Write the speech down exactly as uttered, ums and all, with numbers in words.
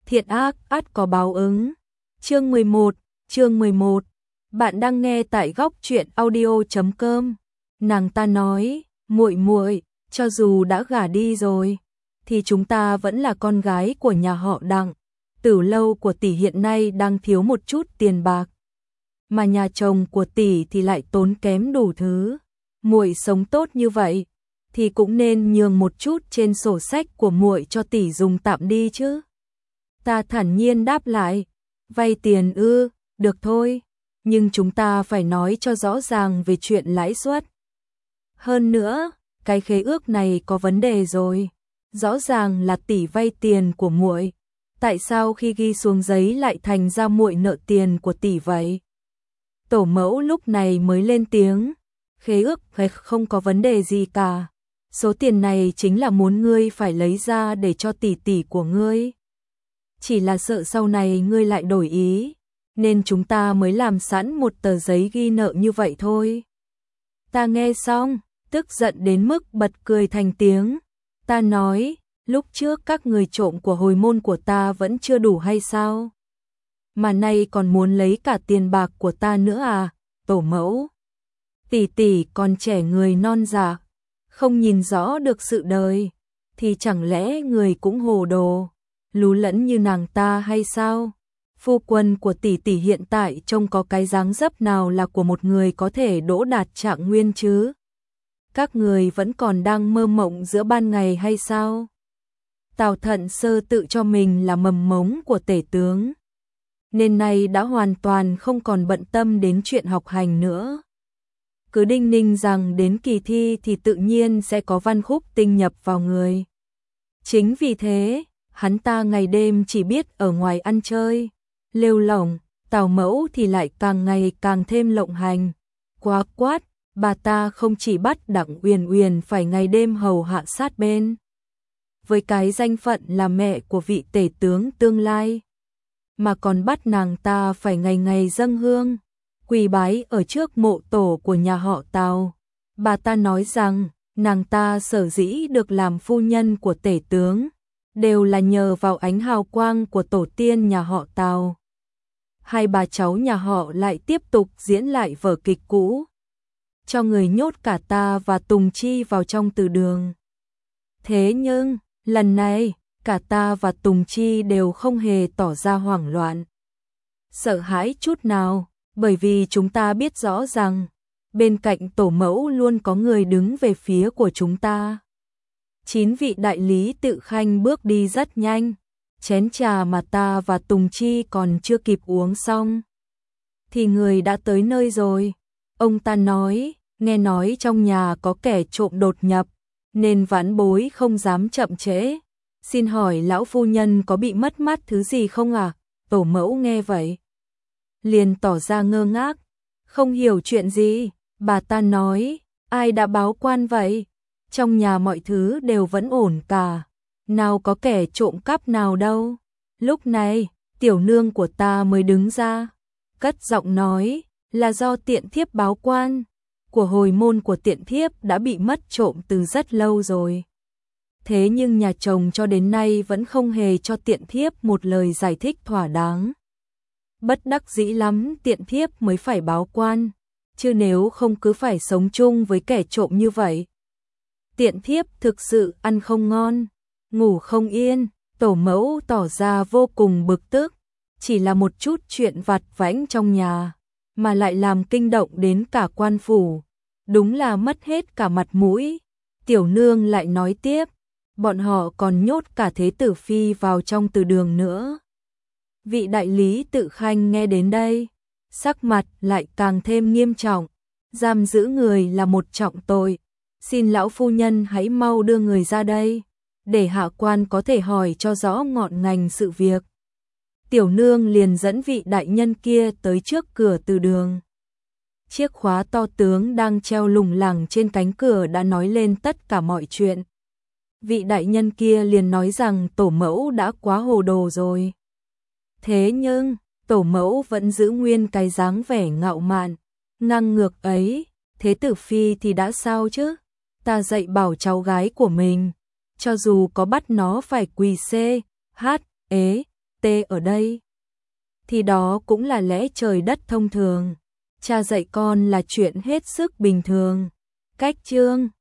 thiện ác ắt có báo ứng. Chương mười một, chương mười một. Bạn đang nghe tại góc truyện audio chấm com. Nàng ta nói, muội muội, cho dù đã gả đi rồi thì chúng ta vẫn là con gái của nhà họ Đặng. Tử lâu của tỷ hiện nay đang thiếu một chút tiền bạc, mà nhà chồng của tỷ thì lại tốn kém đủ thứ. Muội sống tốt như vậy thì cũng nên nhường một chút trên sổ sách của muội cho tỷ dùng tạm đi chứ. Ta thản nhiên đáp lại, vay tiền ư, được thôi, nhưng chúng ta phải nói cho rõ ràng về chuyện lãi suất. Hơn nữa, cái khế ước này có vấn đề rồi. Rõ ràng là tỷ vay tiền của muội, tại sao khi ghi xuống giấy lại thành ra muội nợ tiền của tỷ vậy? Tổ mẫu lúc này mới lên tiếng, khế ước không có vấn đề gì cả. Số tiền này chính là muốn ngươi phải lấy ra để cho tỷ tỷ của ngươi. Chỉ là sợ sau này ngươi lại đổi ý, nên chúng ta mới làm sẵn một tờ giấy ghi nợ như vậy thôi. Ta nghe xong, tức giận đến mức bật cười thành tiếng. Ta nói, lúc trước các người trộm của hồi môn của ta vẫn chưa đủ hay sao? Mà nay còn muốn lấy cả tiền bạc của ta nữa à, tổ mẫu? Tỷ tỷ còn trẻ người non dạ, không nhìn rõ được sự đời, thì chẳng lẽ người cũng hồ đồ, lú lẫn như nàng ta hay sao? Phu quân của tỷ tỷ hiện tại trông có cái dáng dấp nào là của một người có thể đỗ đạt trạng nguyên chứ? Các người vẫn còn đang mơ mộng giữa ban ngày hay sao? Tào Thận Sơ tự cho mình là mầm mống của tể tướng, nên nay đã hoàn toàn không còn bận tâm đến chuyện học hành nữa. Cứ đinh ninh rằng đến kỳ thi thì tự nhiên sẽ có văn khúc tinh nhập vào người. Chính vì thế, hắn ta ngày đêm chỉ biết ở ngoài ăn chơi, lêu lỏng. Tào mẫu thì lại càng ngày càng thêm lộng hành. Quá quát, bà ta không chỉ bắt Đặng Uyển Uyển phải ngày đêm hầu hạ sát bên, với cái danh phận là mẹ của vị tể tướng tương lai, mà còn bắt nàng ta phải ngày ngày dâng hương, quỳ bái ở trước mộ tổ của nhà họ Tào. Bà ta nói rằng, nàng ta sở dĩ được làm phu nhân của tể tướng, đều là nhờ vào ánh hào quang của tổ tiên nhà họ Tào. Hai bà cháu nhà họ lại tiếp tục diễn lại vở kịch cũ, cho người nhốt cả ta và Tùng Chi vào trong từ đường. Thế nhưng, lần này, cả ta và Tùng Chi đều không hề tỏ ra hoảng loạn, sợ hãi chút nào, bởi vì chúng ta biết rõ rằng, bên cạnh tổ mẫu luôn có người đứng về phía của chúng ta. Chín vị đại lý tự khanh bước đi rất nhanh, chén trà mà ta và Tùng Chi còn chưa kịp uống xong, thì người đã tới nơi rồi. Ông ta nói, nghe nói trong nhà có kẻ trộm đột nhập, nên vãn bối không dám chậm trễ. Xin hỏi lão phu nhân có bị mất mát thứ gì không à? Tổ mẫu nghe vậy, liền tỏ ra ngơ ngác, không hiểu chuyện gì. Bà ta nói, ai đã báo quan vậy? Trong nhà mọi thứ đều vẫn ổn cả, nào có kẻ trộm cắp nào đâu. Lúc này, tiểu nương của ta mới đứng ra, cất giọng nói, là do tiện thiếp báo quan, của hồi môn của tiện thiếp đã bị mất trộm từ rất lâu rồi. Thế nhưng nhà chồng cho đến nay vẫn không hề cho tiện thiếp một lời giải thích thỏa đáng. Bất đắc dĩ lắm tiện thiếp mới phải báo quan, chứ nếu không cứ phải sống chung với kẻ trộm như vậy. Tiện thiếp thực sự ăn không ngon, ngủ không yên. Tổ mẫu tỏ ra vô cùng bực tức, chỉ là một chút chuyện vặt vãnh trong nhà, mà lại làm kinh động đến cả quan phủ, đúng là mất hết cả mặt mũi. Tiểu nương lại nói tiếp, bọn họ còn nhốt cả thế tử phi vào trong từ đường nữa. Vị đại lý tự khanh nghe đến đây, sắc mặt lại càng thêm nghiêm trọng, giam giữ người là một trọng tội, xin lão phu nhân hãy mau đưa người ra đây, để hạ quan có thể hỏi cho rõ ngọn ngành sự việc. Tiểu nương liền dẫn vị đại nhân kia tới trước cửa từ đường. Chiếc khóa to tướng đang treo lủng lẳng trên cánh cửa đã nói lên tất cả mọi chuyện. Vị đại nhân kia liền nói rằng tổ mẫu đã quá hồ đồ rồi. Thế nhưng, tổ mẫu vẫn giữ nguyên cái dáng vẻ ngạo mạn, ngang ngược ấy. Thế tử phi thì đã sao chứ? Ta dạy bảo cháu gái của mình, cho dù có bắt nó phải quỳ C, H, ế, T, tê ở đây, thì đó cũng là lẽ trời đất thông thường. Cha dạy con là chuyện hết sức bình thường. Cách chương